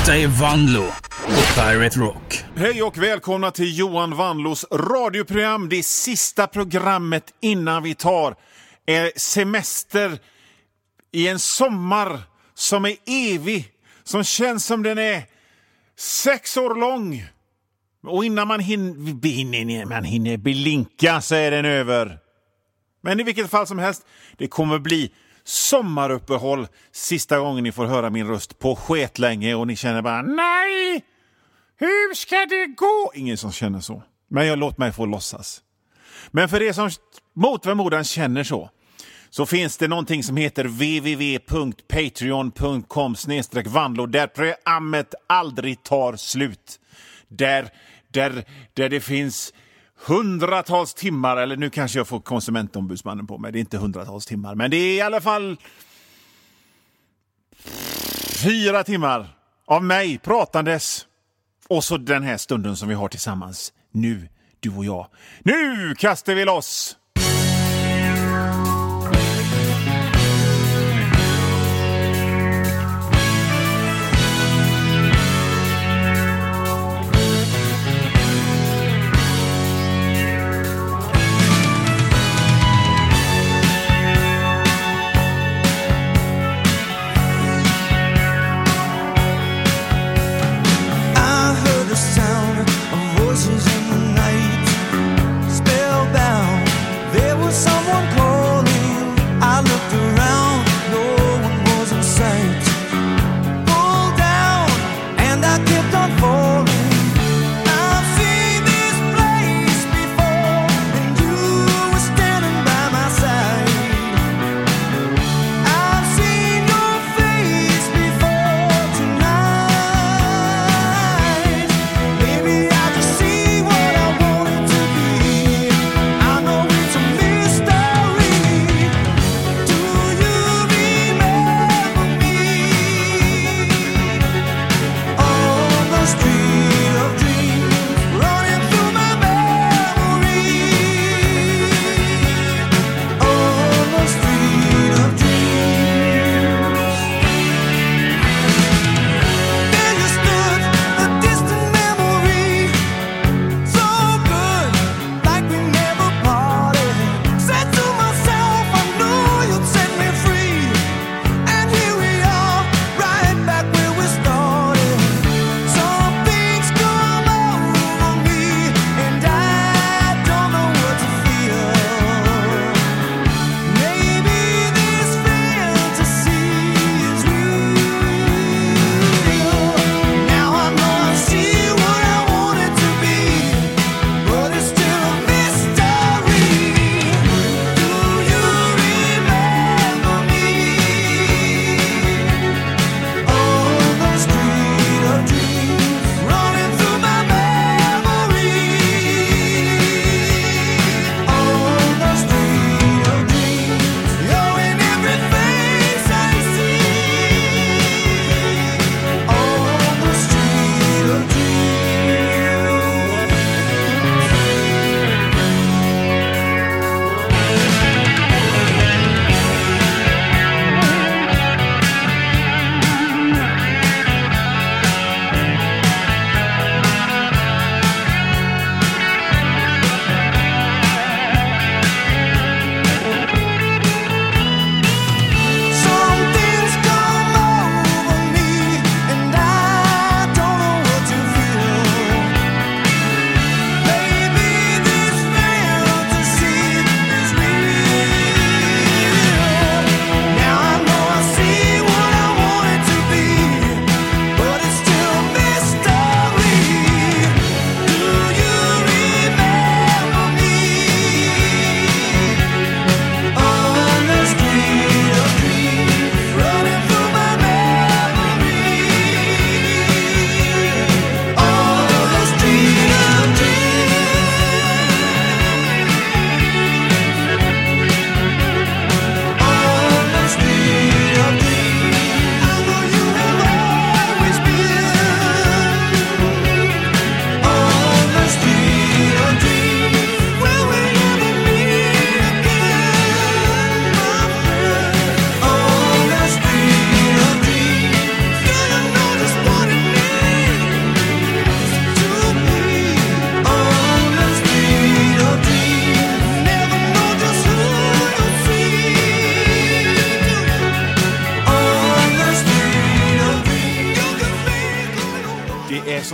Detta är Vanlo på Pirate Rock. Hej och välkomna till Johan Vanlos radioprogram. Det sista programmet innan vi tar semester i en sommar som är evig. Som känns som den är 6 år lång. Och innan man hinner blinka så är den över. Men i vilket fall som helst, det kommer bli sommaruppehåll sista gången ni får höra min röst på skitlänge och ni känner bara nej, hur ska det gå? Ingen som känner så. Men låt mig få låtsas. Men för er som mot förmodan känner så finns det någonting som heter www.patreon.com/vanlo där programmet aldrig tar slut. Där det finns hundratals timmar, eller nu kanske jag får konsumentombudsmannen på mig. Det är inte hundratals timmar, men det är i alla fall 4 timmar av mig pratandes. Och så den här stunden som vi har tillsammans nu, du och jag. Nu kastar vi loss!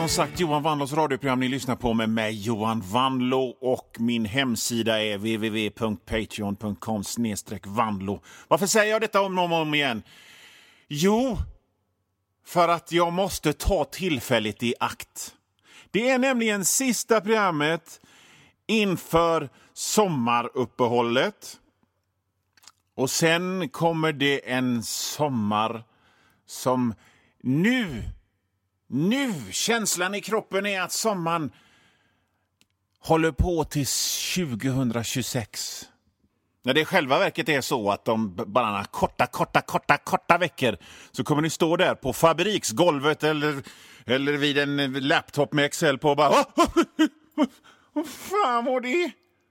som sagt Johan Vanlos radioprogram ni lyssnar på med mig Johan Vanlo, och min hemsida är www.patreon.com/vanlo. Varför säger jag detta om igen? Jo, för att jag måste ta tillfället i akt. Det är nämligen sista programmet inför sommaruppehållet. Och sen kommer det en sommar som nu, känslan i kroppen är att sommaren håller på till 2026. När det i själva verket är så att de bara några korta veckor så kommer ni stå där på fabriksgolvet eller vid en laptop med Excel på och bara vad fan var det?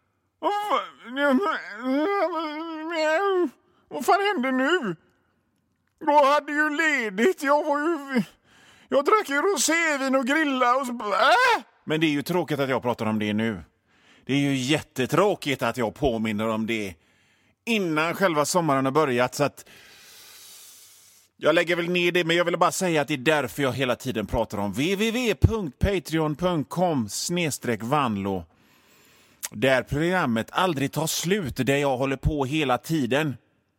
Vad fan hände nu? Jag hade ju ledigt. Jag drack ju rosévin och grilla och så... Men det är ju tråkigt att jag pratar om det nu. Det är ju jättetråkigt att jag påminner om det innan själva sommaren har börjat, så att jag lägger väl ner det, men jag vill bara säga att det är därför jag hela tiden pratar om www.patreon.com/vanlo, där programmet aldrig tar slut, där jag håller på hela tiden.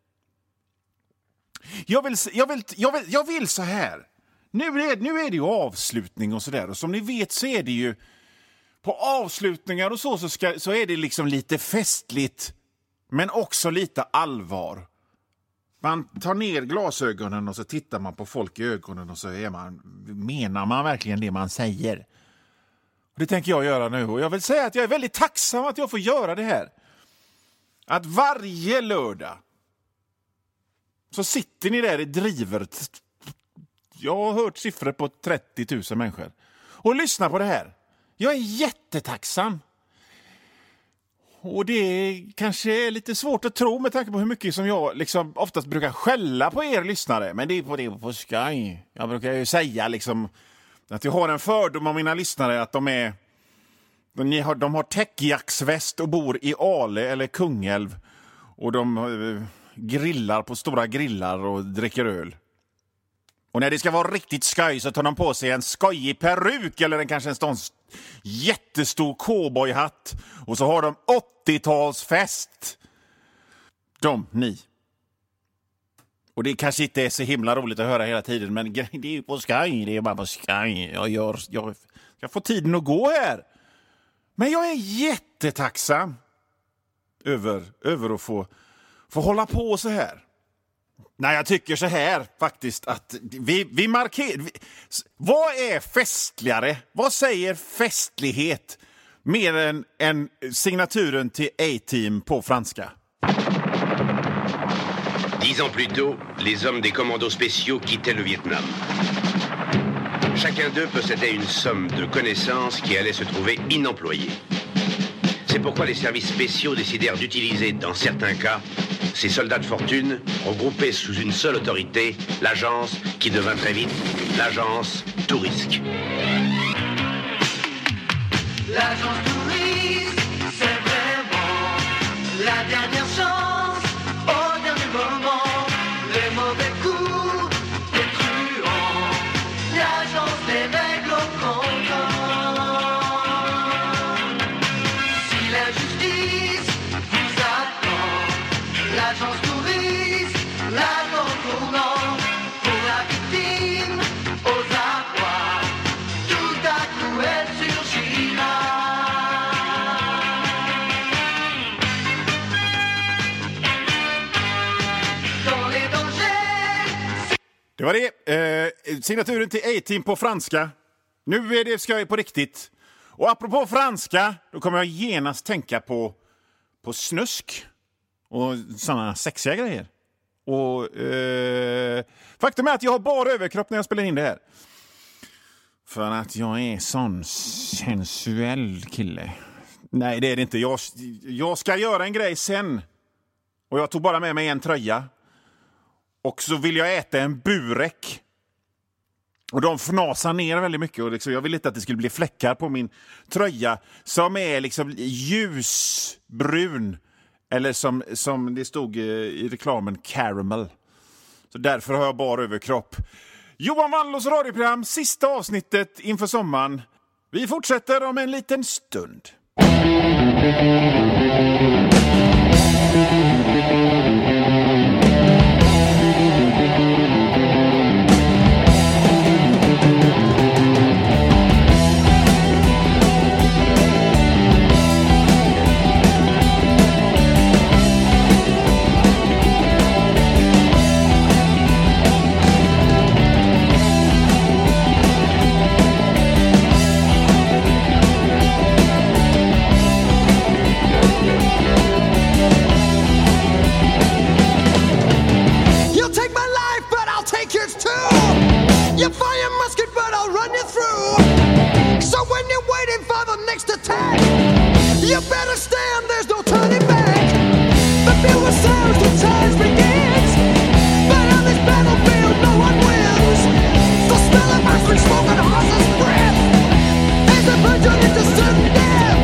Jag vill så här. Nu är det ju avslutning och sådär, och som ni vet så är det ju på avslutningar och så är det liksom lite festligt, men också lite allvar. Man tar ner glasögonen och så tittar man på folk i ögonen och så menar man verkligen det man säger. Och det tänker jag göra nu, och jag vill säga att jag är väldigt tacksam att jag får göra det här. Att varje lördag så sitter ni där i driver. Jag har hört siffror på 30 000 människor och lyssnar på det här. Jag är jättetacksam. Och det kanske är lite svårt att tro med tanke på hur mycket som jag liksom oftast brukar skälla på er lyssnare. Men det är på Sky. Jag brukar ju säga liksom att jag har en fördom om mina lyssnare att de har täckjacksväst och bor i Ale eller Kungälv. Och de grillar på stora grillar och dricker öl. Och när det ska vara riktigt skoj så tar de på sig en skojig peruk eller kanske en jättestor cowboyhatt. Och så har de 80-talsfest. Ni. Och det kanske inte är så himla roligt att höra hela tiden, men det är ju på skoj. Det är bara på skoj. Jag får tiden att gå här. Men jag är jättetacksam över att få hålla på så här. Nej, jag tycker så här faktiskt att vi markerar... Vad är festligare? Vad säger festlighet mer än signaturen till A-Team på franska? 10 ans plus tôt, les hommes des commandos spéciaux quittaient le Vietnam. Chacun d'eux possédait une somme de connaissances qui allait se trouver inemployée. C'est pourquoi les services spéciaux décidèrent d'utiliser, dans certains cas, ces soldats de fortune regroupés sous une seule autorité, l'agence qui devint très vite l'agence Tourisque. L'agence Tourisque, c'est vraiment la dernière chance, au dernier moment, les mauvais coups, les truands, l'agence des règles au comptant. Si l'injustice vous attend, l'agence Tourisque, l'agent tournant, pour la victime, aux abois, tout à coup elle surgira. Dans les dangers. Det var det. Signaturen till A-Team på franska. Nu är det skoj på riktigt. Och apropå franska, då kommer jag genast tänka på snusk och sådana sexiga grejer. Och faktum är att jag har bara överkropp när jag spelar in det här. För att jag är sån sensuell kille. Nej, det är det inte. Jag ska göra en grej sen. Och jag tog bara med mig en tröja. Och så vill jag äta en burek. Och de fnasar ner väldigt mycket. Och liksom, jag vill inte att det skulle bli fläckar på min tröja. Som är liksom ljusbrun. Eller som det stod i reklamen, caramel. Så därför har jag bara överkropp. Johan Wanlås radioprogram, sista avsnittet inför sommaren. Vi fortsätter om en liten stund. You fire musket, but I'll run you through. So when you're waiting for the next attack, you better stand, there's no turning back. The fuel sounds, the charge begins. But on this battlefield, no one wins. The smell of iron smoke and a horse's breath as the virgin into certain death.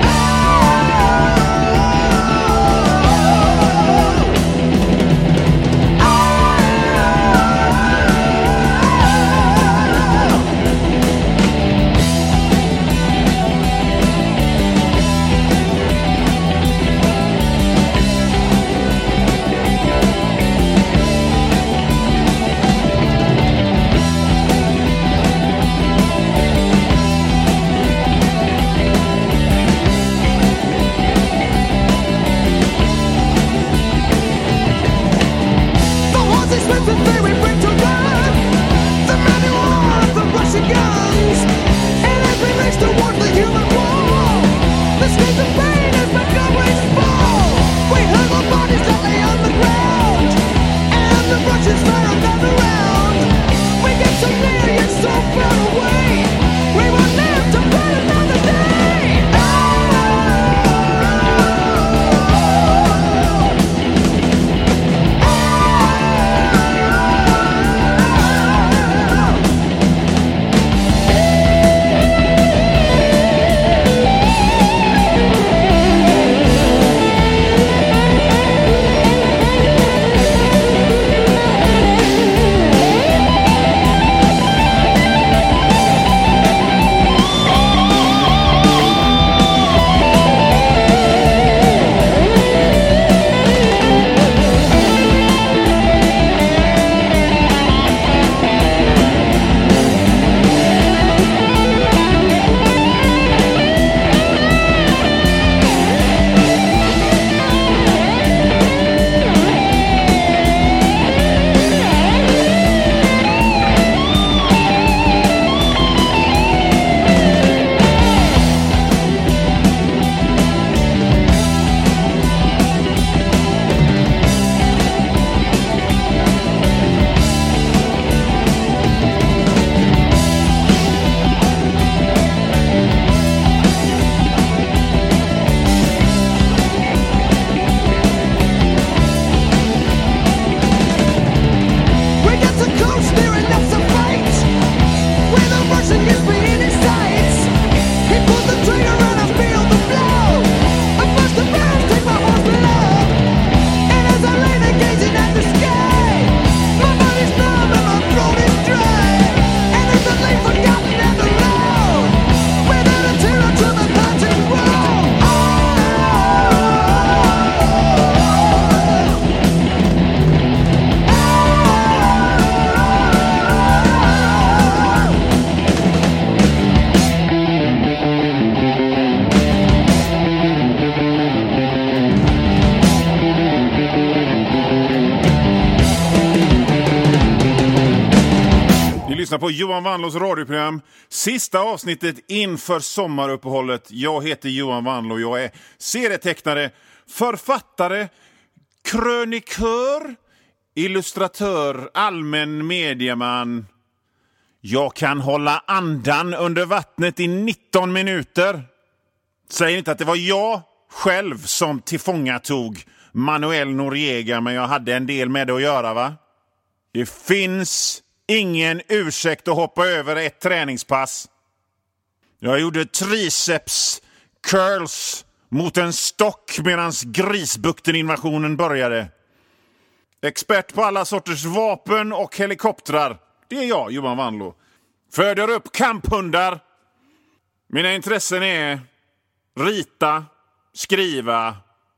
lyssnar på Johan Wanlås radioprogram. Sista avsnittet inför sommaruppehållet. Jag heter Johan Wanlå. Jag är serietecknare, författare, krönikör, illustratör, allmän medieman. Jag kan hålla andan under vattnet i 19 minuter. Säg inte att det var jag själv som tillfångatog Manuel Noriega, men jag hade en del med det att göra, va? Det finns ingen ursäkt att hoppa över ett träningspass. Jag gjorde triceps curls mot en stock medan Grisbukten-invasionen började. Expert på alla sorters vapen och helikoptrar. Det är jag, Johan Wanlo. Föder upp kamphundar. Mina intressen är rita, skriva,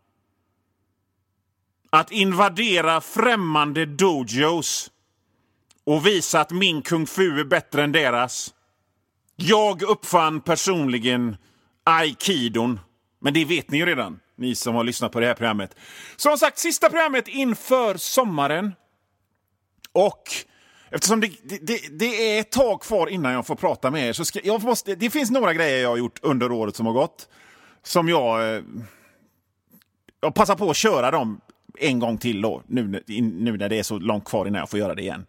att invadera främmande dojos och visa att min kung fu är bättre än deras. Jag uppfann personligen Aikidon, men det vet ni ju redan, ni som har lyssnat på det här programmet. Som sagt, sista programmet inför sommaren. Och eftersom det är ett tag kvar innan jag får prata med er så det finns några grejer jag har gjort under året som har gått som jag passar på att köra dem en gång till då, nu när det är så långt kvar innan jag får göra det igen.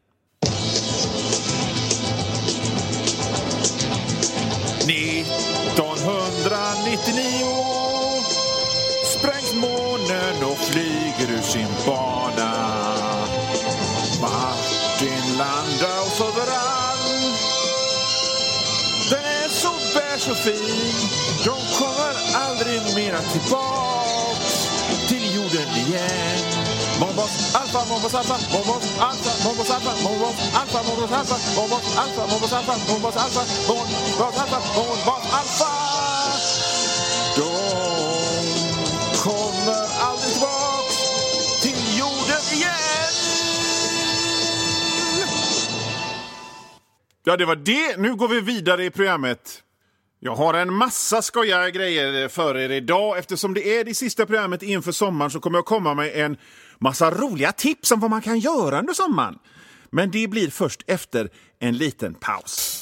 1999 sprängs månen och flyger ur sin bana. Martin landar och överallt. Den är så bärs och fin. De kommer aldrig mera tillbaks till jorden igen. Mombos alfa, Mombos alfa, Mombos alfa, Mombos alfa, Mombos alfa, Mombos alfa, Mombos alfa, Mombos alfa, Mombos alfa, Mombos alfa, Mombos alfa. De kommer aldrig tillbaks till jorden igen. Ja, det var det. Nu går vi vidare i programmet. Jag har en massa skojiga grejer för er idag. Eftersom det är det sista programmet inför sommaren så kommer jag komma med en massa roliga tips om vad man kan göra under sommaren. Men det blir först efter en liten paus.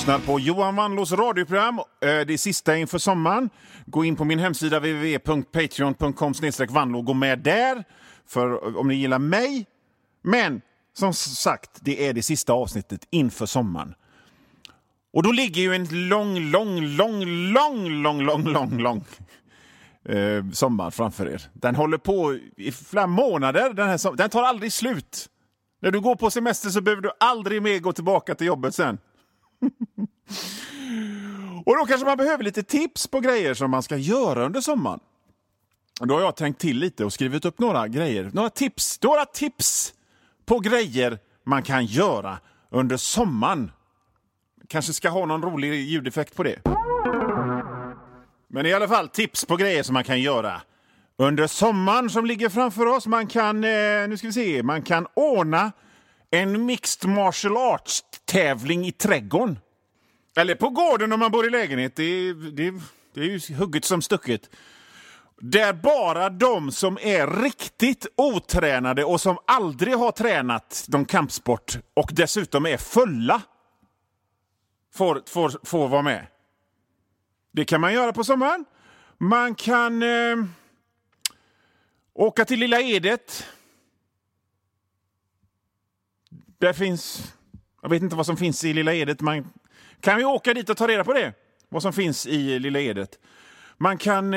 lyssnar på Johan Vanlos radioprogram. Det sista inför sommaren. Gå in på min hemsida www.patreon.com/vanlo. Gå med där för om ni gillar mig. Men som sagt, det är det sista avsnittet inför sommaren. Och då ligger ju en lång sommar framför er. Den håller på i flera månader. Den tar aldrig slut. När du går på semester så behöver du aldrig mer gå tillbaka till jobbet sen. Och då kanske man behöver lite tips på grejer som man ska göra under sommaren. Då har jag tänkt till lite och skrivit upp några grejer. Några tips på grejer man kan göra under sommaren. Kanske ska ha någon rolig ljudeffekt på det. Men i alla fall tips på grejer som man kan göra under sommaren som ligger framför oss. Man kan, man kan ordna en mixed martial arts tävling i trädgården. Eller på gården om man bor i lägenhet. Det är ju hugget som stucket. Där bara de som är riktigt otränade och som aldrig har tränat de kampsport och dessutom är fulla får vara med. Det kan man göra på sommaren. Man kan åka till Lilla Edet. Där finns... Jag vet inte vad som finns i Lilla Edet. Kan vi åka dit och ta reda på det? Vad som finns i Lilla Edet. Man kan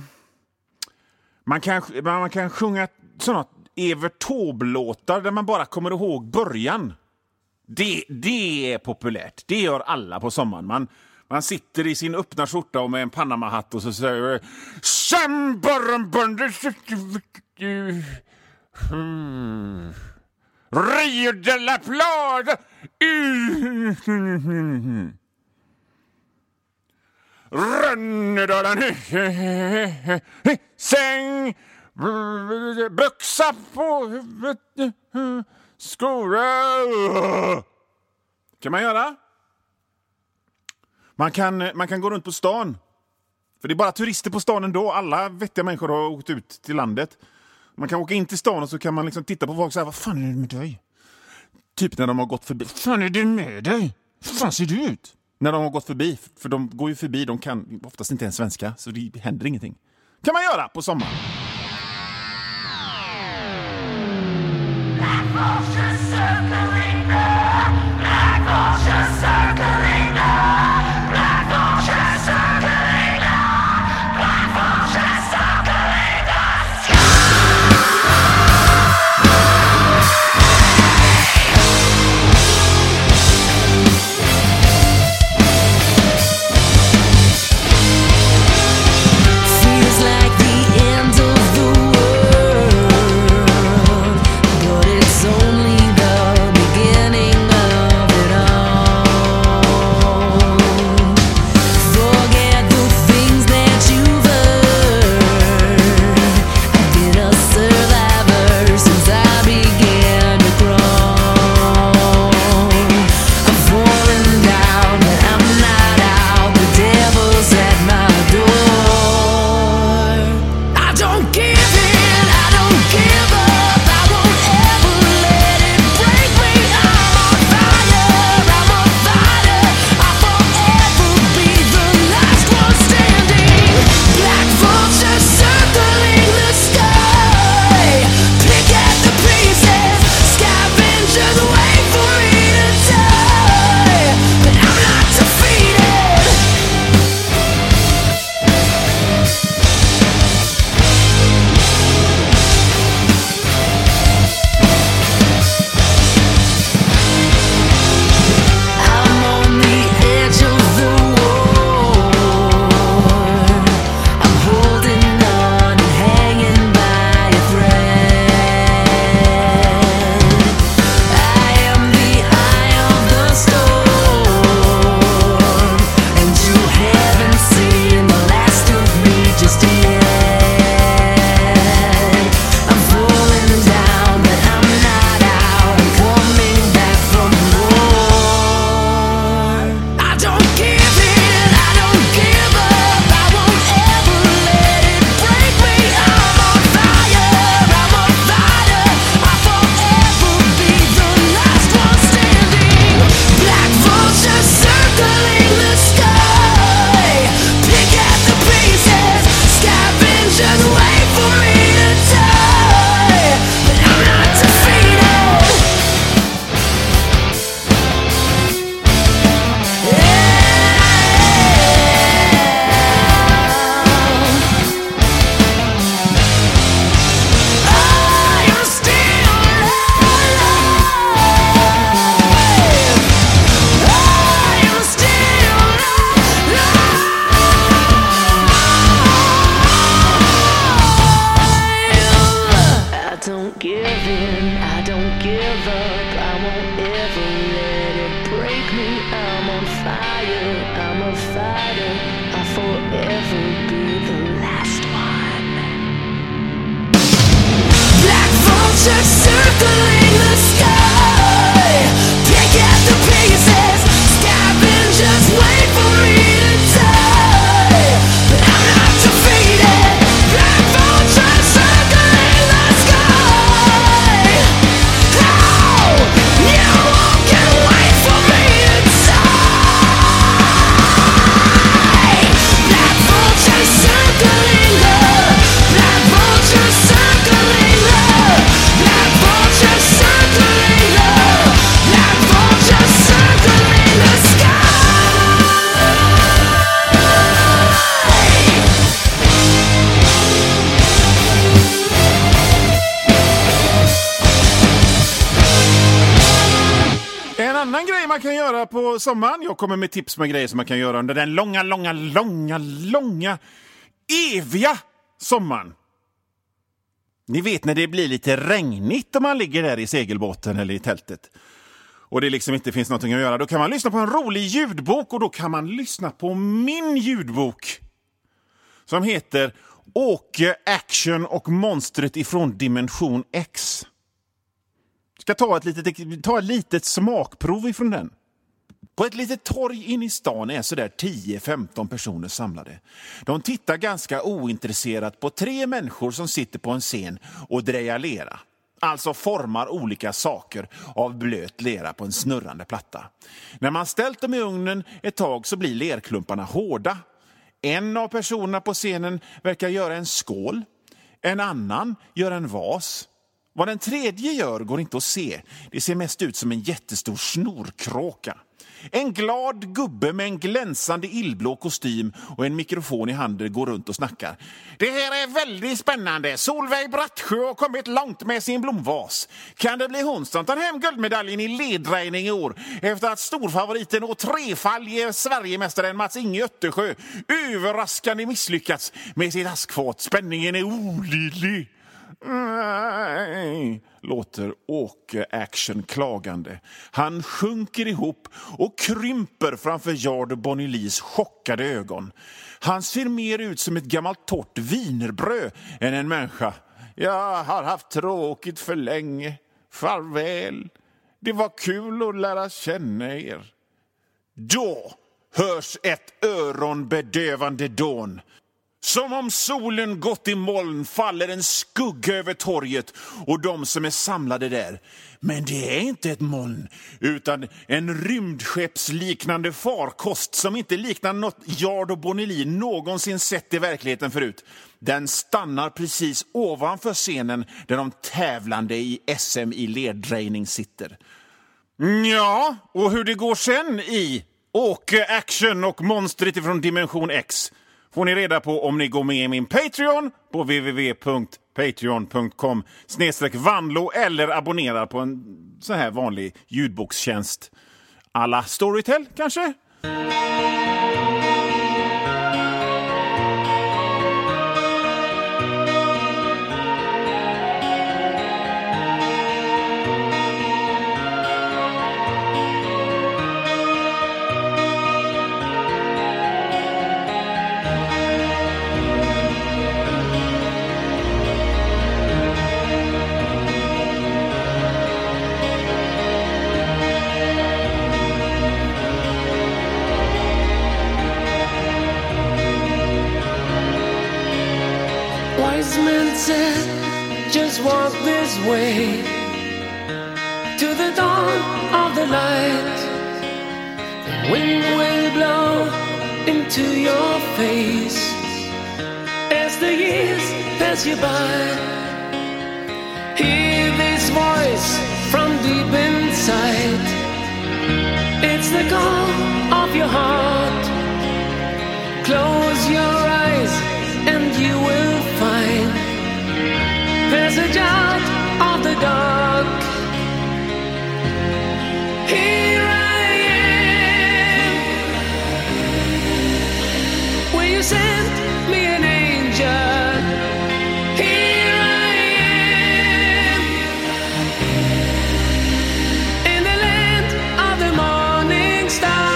sjunga sådana Evert Taube-låtar där man bara kommer ihåg början. Det är populärt. Det gör alla på sommaren. Man sitter i sin öppna skjorta och med en Panama-hatt och så säger Rio de la Plata. Rönnedalan. Säng. Byxa på huvudet. Skora. Kan man göra? Man kan gå runt på stan. För det är bara turister på stan ändå. Alla vettiga människor har åkt ut till landet. Man kan åka in till stan och så kan man liksom titta på folk och säga, vad fan är det med dig? Typ när de har gått förbi. Vad fan är det med dig? Hur fan ser du ut? När de har gått förbi. För de går ju förbi, de kan oftast inte ens svenska. Så det händer ingenting. Kan man göra på sommaren. Only the fighter, I'll forever be the last one. Black vultures circling the sky, pick at the pieces, scavengers wait for me to die, but I'm not defeated. Black vultures circling the sky, oh, you won't get away from me to die. Black vultures circling the, black vultures circling the, black vultures circling the, black vultures circling the sky. En annan grej man kan göra på sommaren. Jag kommer med tips med grejer som man kan göra under den långa, eviga sommaren. Ni vet när det blir lite regnigt om man ligger där i segelbåten eller i tältet. Och det liksom inte finns någonting att göra. Då kan man lyssna på en rolig ljudbok och då kan man lyssna på min ljudbok. Som heter Åke, Action och monstret ifrån Dimension X. Ska ta ett litet smakprov ifrån den. På ett litet torg in i stan är sådär 10-15 personer samlade. De tittar ganska ointresserat på 3 människor som sitter på en scen och drejar lera. Alltså formar olika saker av blöt lera på en snurrande platta. När man ställt dem i ugnen ett tag så blir lerklumparna hårda. En av personerna på scenen verkar göra en skål. En annan gör en vas. Vad den tredje gör går inte att se. Det ser mest ut som en jättestor snorkråka. En glad gubbe med en glänsande illblå kostym och en mikrofon i handen går runt och snackar. Det här är väldigt spännande. Solveig Brattsjö har kommit långt med sin blomvas. Kan det bli hon som tar hem guldmedaljen i leddrejning i år efter att storfavoriten och trefaldige Sverigemästaren Mats Inge Öttersjö överraskande misslyckats med sitt askfat? Spänningen är olidlig. Nej, låter Åke Action klagande. Han sjunker ihop och krymper framför Jard Bonnelis chockade ögon. Han ser mer ut som ett gammalt torrt vinerbröd än en människa. Jag har haft tråkigt för länge. Farväl. Det var kul att lära känna er. Då hörs ett öronbedövande dån. Som om solen gått i moln faller en skugga över torget och de som är samlade där. Men det är inte ett moln utan en rymdskeppsliknande farkost som inte liknar något Jard och Bonnelly någonsin sett i verkligheten förut. Den stannar precis ovanför scenen där de tävlande i SM i leddrejning sitter. Ja, och hur det går sen i Åke Action och monstret ifrån Dimension X får ni reda på om ni går med i min Patreon på www.patreon.com/Vanlo eller abonnerar på en så här vanlig ljudbokstjänst. Alla Storytel kanske? Just walk this way to the dawn of the light. The wind will blow into your face as the years pass you by. Hear this voice from deep inside. It's the call of your heart. Close your eyes and you will find passage out of the dark. Here I am. Will you send me an angel? Here I am. In the land of the morning star.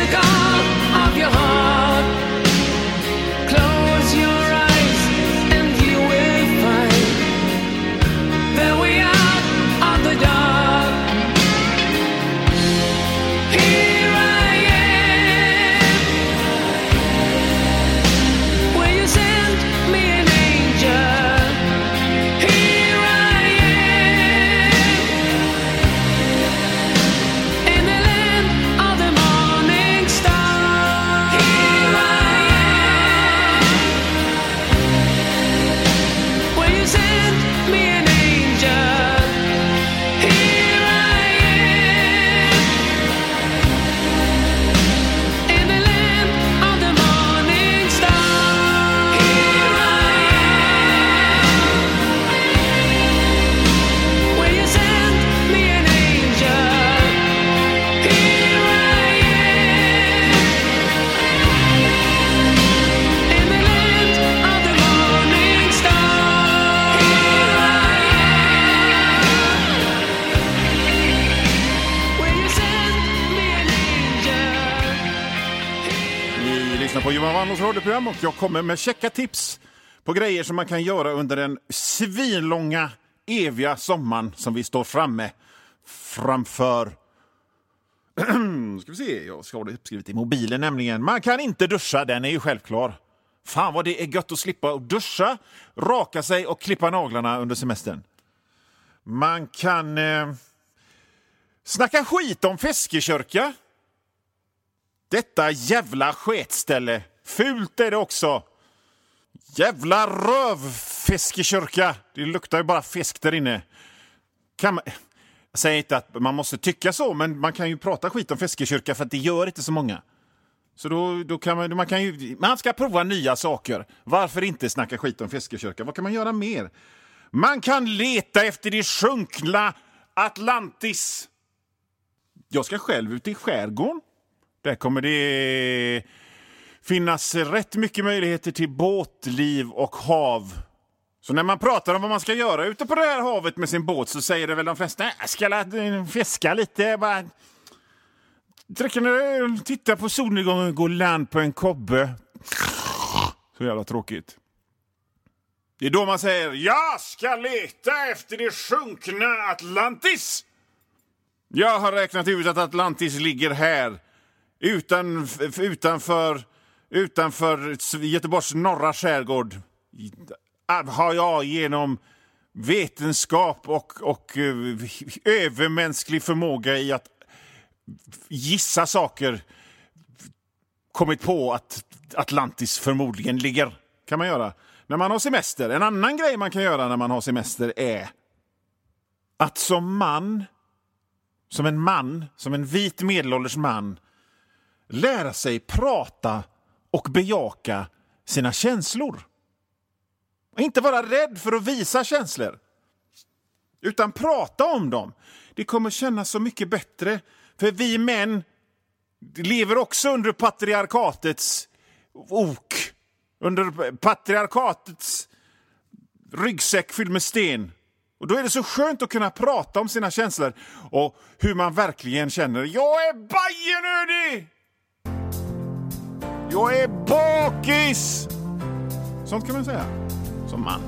think of your heart. Close your eyes and you will find that we are on the dark. Here I am. Will you send me an angel? Here I am. In the land of the morning star. Here I am. Will you send me an angel? Here I am. In the land of the morning star. Here I am. Will you send me an angel? Here I am. In the land of the morning star. Here I am. Will you send me an angel? Ni lyssnar på Johan Wanlås radioprogram och jag kommer med checka tips på grejer som man kan göra under den svinlånga, eviga sommaren som vi står framför. Ska vi se, jag ska ha det uppskrivet i mobilen nämligen. Man kan inte duscha, den är ju självklar. Fan vad det är gött att slippa att duscha, raka sig och klippa naglarna under semestern. Man kan snacka skit om Feskekörka. Detta jävla sketställe. Fult är det också. Jävla rövfeskekörka. Det luktar ju bara fisk där inne. Jag säger inte att man måste tycka så, men man kan ju prata skit om Feskekörka för att det gör inte så många. Så då kan man ska prova nya saker. Varför inte snacka skit om Feskekörka? Vad kan man göra mer? Man kan leta efter det sjunkna Atlantis. Jag ska själv ut i skärgården. Där kommer det finnas rätt mycket möjligheter till båtliv och hav. Så när man pratar om vad man ska göra ute på det här havet med sin båt så säger det väl de flesta: jag ska fiska lite, bara titta på solnedgången, gå land på en kobbe. Så jävla tråkigt. Det är då man säger: jag ska leta efter det sjunkna Atlantis. Jag har räknat ut att Atlantis ligger här utanför Göteborgs norra skärgård. Har jag genom vetenskap och övermänsklig förmåga i att gissa saker kommit på att Atlantis förmodligen ligger. Kan man göra när man har semester. En annan grej man kan göra när man har semester är att som en vit medelålders man lära sig prata och bejaka sina känslor. Inte vara rädd för att visa känslor, utan prata om dem. Det kommer kännas så mycket bättre, för vi män lever också under patriarkatets ok, under patriarkatets ryggsäck fylld med sten. Och då är det så skönt att kunna prata om sina känslor och hur man verkligen känner. Jag är bajenödig! Jag är bakis! Sånt kan man säga som man.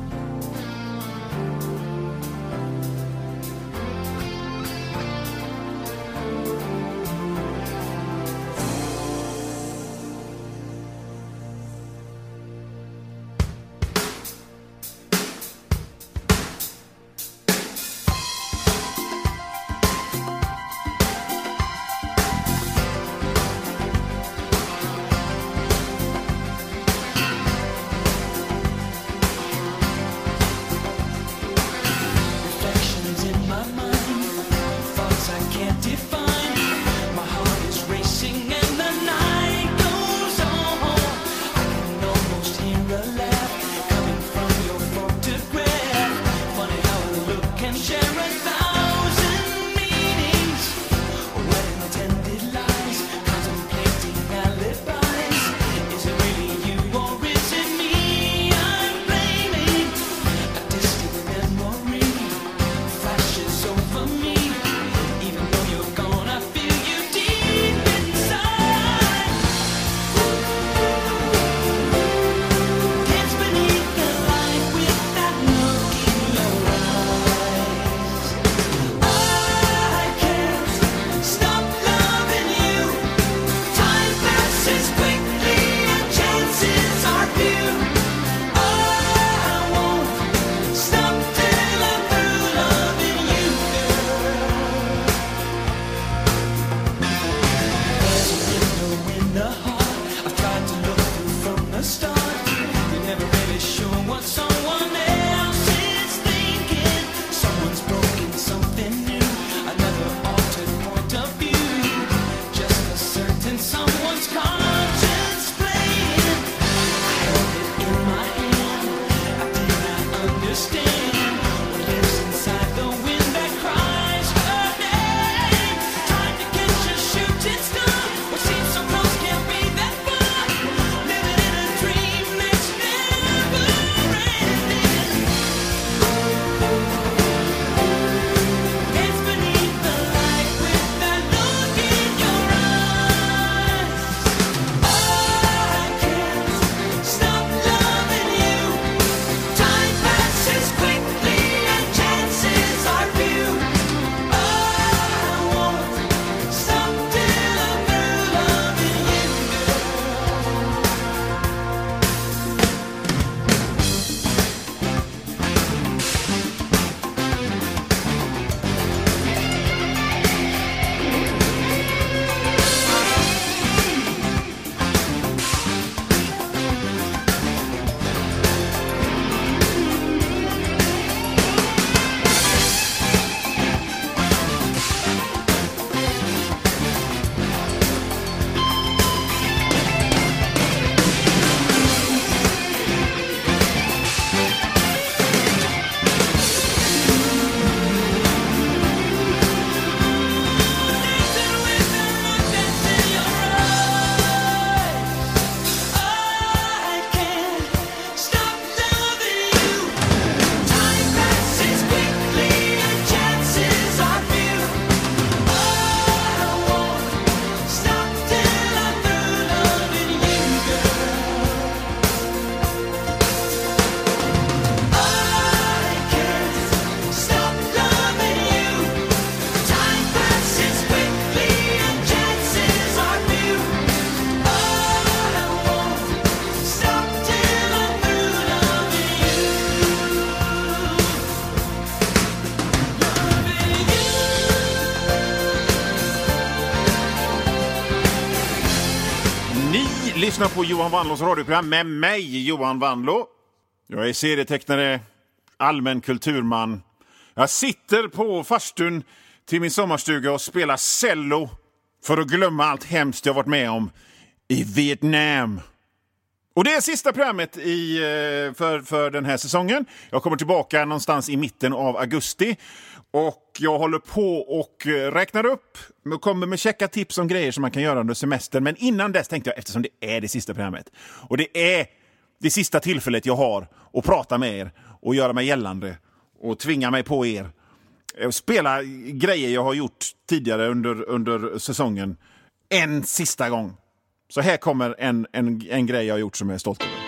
lyssnar på Johan Wanlås radioprogram med mig, Johan Wanlå. Jag är serietecknare, allmän kulturman. Jag sitter på farstun till min sommarstuga och spelar cello för att glömma allt hemskt jag varit med om i Vietnam. Och det är sista programmet för den här säsongen. Jag kommer tillbaka någonstans i mitten av augusti. Och jag håller på och räknar upp och kommer med checka tips om grejer som man kan göra under semestern. Men innan dess tänkte jag, eftersom det är det sista programmet och det är det sista tillfället jag har att prata med er och göra mig gällande och tvinga mig på er. Spela grejer jag har gjort tidigare under säsongen en sista gång. Så här kommer en grej jag har gjort som jag är stolt över.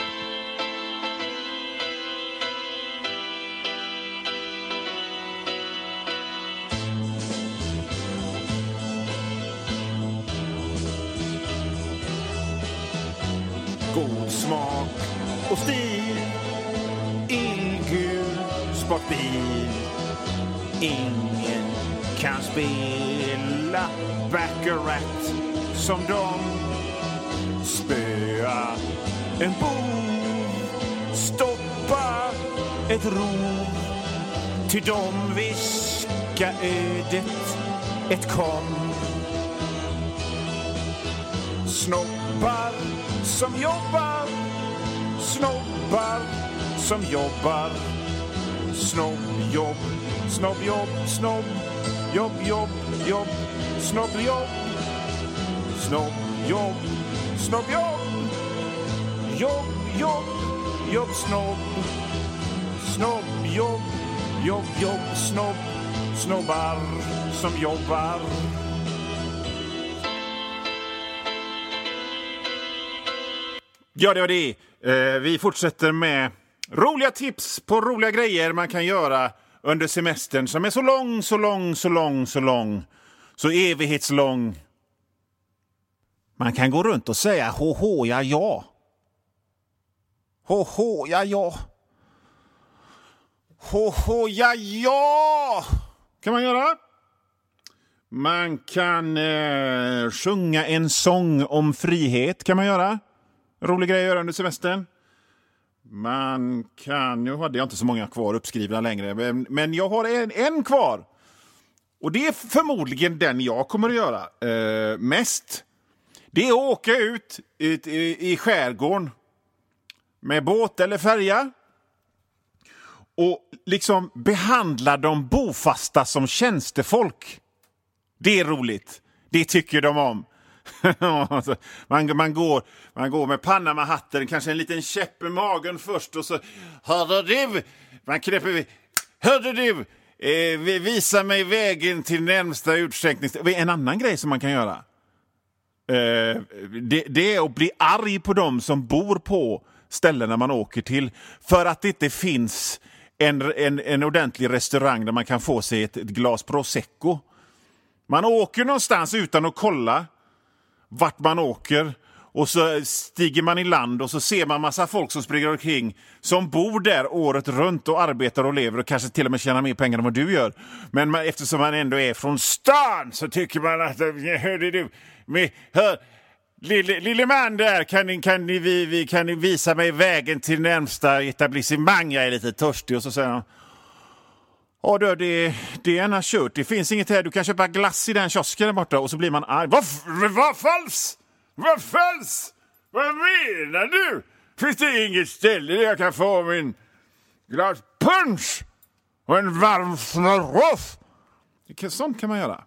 God smak och stil, illgul sportbil. Ingen kan spela baccarat som de. Spöa en bov, stoppa ett rov. Till dem viska ödet ett kom. Snobbar som jobbar, snobbar som jobbar. Snobbjobb, snobbjobb, snobb. Jobb, jobb, jobb, snobbjobb. Snobbjobb, snobbjobb. Jobb, jobb, jobb, snobb. Snobbjobb, jobb, jobb, snobb. Snobbar som jobbar. Ja, det var det. Vi fortsätter med roliga tips på roliga grejer man kan göra under semestern som är så lång, så lång, så lång, så lång. Så evighetslång. Man kan gå runt och säga ho, ja, ja. Ho, ja, ja. Ho, ja, ja. Kan man göra? Man kan sjunga en sång om frihet. Kan man göra? Rolig grej att göra under semestern. Man kan... Nu hade jag inte så många kvar uppskrivna längre. Men jag har en kvar. Och det är förmodligen den jag kommer att göra mest. Det är att åka ut i skärgården med båt eller färja. Och liksom behandla de bofasta som tjänstefolk. Det är roligt. Det tycker de om. man går med Panama-hatten, kanske en liten käpp i magen först och så hörde du, man knäpper, hörde du, visa mig vägen till närmsta utskänkning. En annan grej som man kan göra det är att bli arg på dem som bor på ställen man åker till för att det inte finns en ordentlig restaurang där man kan få sig ett glas prosecco. Man åker någonstans utan att kolla vart man åker och så stiger man i land och så ser man massa folk som springer omkring som bor där året runt och arbetar och lever och kanske till och med tjänar mer pengar än vad du gör. Men eftersom man ändå är från stan så tycker man att hörde du, lille man där, kan ni visa mig vägen till närmsta etablissemang, jag är lite törstig. Och så säger han: ja du, det är ena kört, det finns inget här, du kan köpa glass i den kiosken där borta. Och så blir man arg. Vad falskt? Vad falskt? Vad menar du? Finns det inget ställe där jag kan få min glas punch och en varm smörgås? Sånt kan man göra.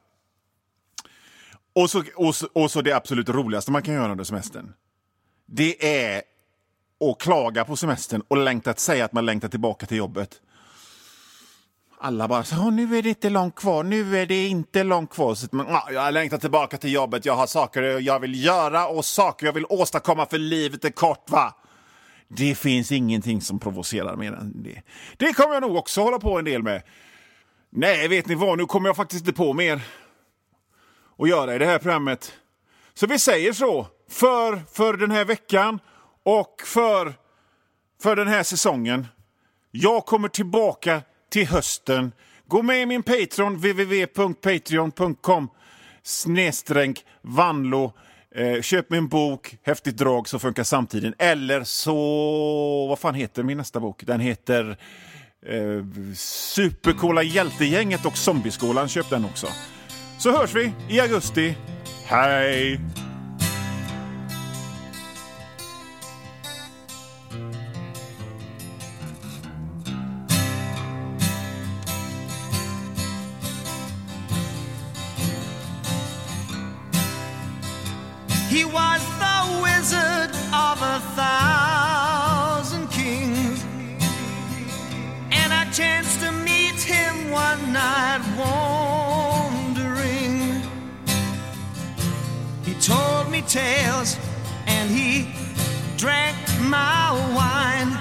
Och så det absolut roligaste man kan göra under semestern. Det är att klaga på semestern och längta att säga att man längtar tillbaka till jobbet. Alla bara så, nu är det inte långt kvar, nu är det inte långt kvar. Så jag längtar tillbaka till jobbet, jag har saker jag vill göra och saker jag vill åstadkomma för livet är kort, va? Det finns ingenting som provocerar mer än det. Det kommer jag nog också hålla på en del med. Nej, vet ni vad, nu kommer jag faktiskt inte på mer att göra i det här programmet. Så vi säger så, för den här veckan och för den här säsongen. Jag kommer tillbaka till hösten. Gå med i min Patreon, www.patreon.com/Vanlo. Köp mig en bok, häftigt drag, så funkar samtiden. Eller så, vad fan heter min nästa bok? Den heter Supercoola hjältegänget och Zombieskolan. Köp den också. Så hörs vi i augusti. Hej! He was the wizard of 1,000 kings, and I chanced to meet him one night wandering. He told me tales and he drank my wine.